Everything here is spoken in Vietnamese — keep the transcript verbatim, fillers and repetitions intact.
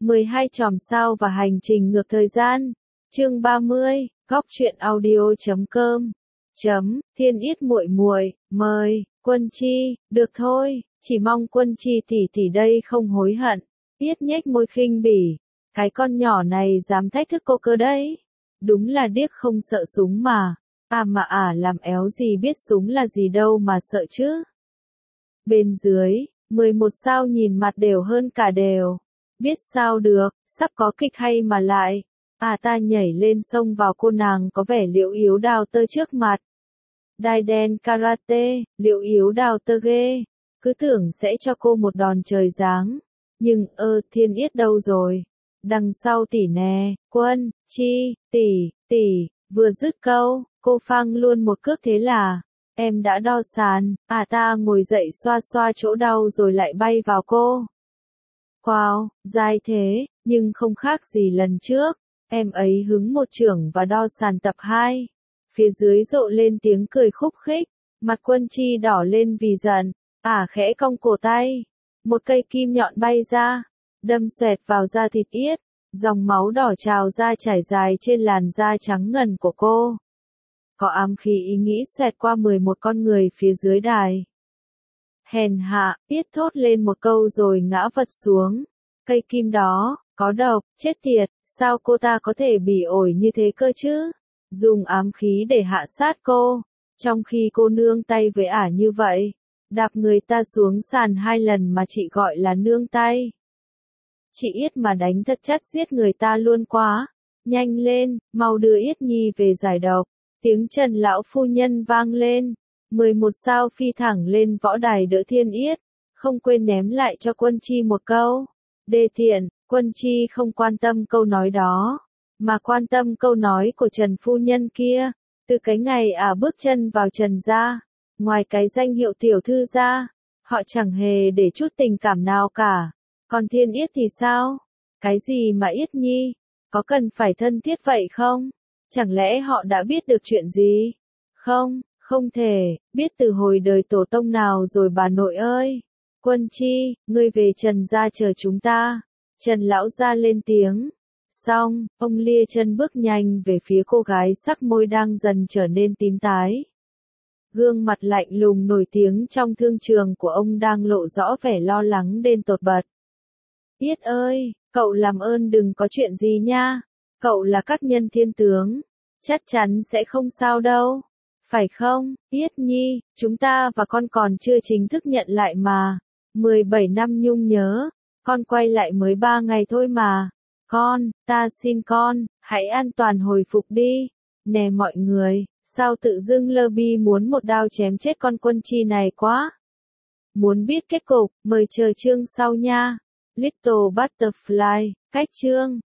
mười hai chòm sao và hành trình ngược thời gian. Chương ba mươi, góc truyện audio chấm com. Chấm, Thiên Yết muội muội, mời, Quân Chi, được thôi, chỉ mong Quân Chi tỷ tỷ đây không hối hận. Yết nhếch môi khinh bỉ, cái con nhỏ này dám thách thức cô cơ đấy. Đúng là điếc không sợ súng mà. À mà à làm éo gì biết súng là gì đâu mà sợ chứ. Bên dưới, mười một sao nhìn mặt đều hơn cả đều. Biết sao được, sắp có kịch hay mà lại. À ta nhảy lên sông vào cô nàng có vẻ liễu yếu đào tơ trước mặt. Đai đen karate, liễu yếu đào tơ ghê. Cứ tưởng sẽ cho cô một đòn trời giáng. Nhưng ơ Thiên Yết đâu rồi? Đằng sau tỷ nè, Quân, Chi, tỷ, tỷ, vừa dứt câu, cô phang luôn một cước thế là. Em đã đo sàn, à ta ngồi dậy xoa xoa chỗ đau rồi lại bay vào cô. Wow, dai thế, nhưng không khác gì lần trước. Em ấy hứng một chưởng và đo sàn tập hai. Phía dưới rộ lên tiếng cười khúc khích. Mặt Quân Chi đỏ lên vì giận. À khẽ cong cổ tay. Một cây kim nhọn bay ra. Đâm xoẹt vào da thịt Yết. Dòng máu đỏ trào ra chảy dài trên làn da trắng ngần của cô. Có ám khí ý nghĩ xoẹt qua mười một con người phía dưới đài. Hèn hạ, Yết thốt lên một câu rồi ngã vật xuống. Cây kim đó, có độc, chết tiệt, sao cô ta có thể bỉ ổi như thế cơ chứ? Dùng ám khí để hạ sát cô, trong khi cô nương tay với ả như vậy. Đạp người ta xuống sàn hai lần mà chị gọi là nương tay. Chị Yết mà đánh thật chắc giết người ta luôn quá. Nhanh lên, mau đưa Yết Nhi về giải độc. Tiếng Trần lão phu nhân vang lên. mười một sao phi thẳng lên võ đài đỡ Thiên Yết. Không quên ném lại cho Quân Chi một câu. Đê tiện, Quân Chi không quan tâm câu nói đó. Mà quan tâm câu nói của Trần phu nhân kia. Từ cái ngày ả bước chân vào Trần gia. Ngoài cái danh hiệu tiểu thư ra. Họ chẳng hề để chút tình cảm nào cả. Còn Thiên Yết thì sao? Cái gì mà Yết Nhi? Có cần phải thân thiết vậy không? Chẳng lẽ họ đã biết được chuyện gì? Không, không thể, biết từ hồi đời tổ tông nào rồi bà nội ơi. Quân Chi, ngươi về Trần gia chờ chúng ta. Trần lão gia lên tiếng. Xong, ông lia chân bước nhanh về phía cô gái sắc môi đang dần trở nên tím tái. Gương mặt lạnh lùng nổi tiếng trong thương trường của ông đang lộ rõ vẻ lo lắng đến tột bật. Yết ơi, cậu làm ơn đừng có chuyện gì nha. Cậu là các nhân thiên tướng. Chắc chắn sẽ không sao đâu. Phải không, Yết Nhi, chúng ta và con còn chưa chính thức nhận lại mà. mười bảy năm nhung nhớ, con quay lại mới ba ngày thôi mà. Con, ta xin con, hãy an toàn hồi phục đi. Nè mọi người, sao tự dưng Lơ Bi muốn một đao chém chết con Quân Chi này quá. Muốn biết kết cục, mời chờ chương sau nha. Little Butterfly, cách chương.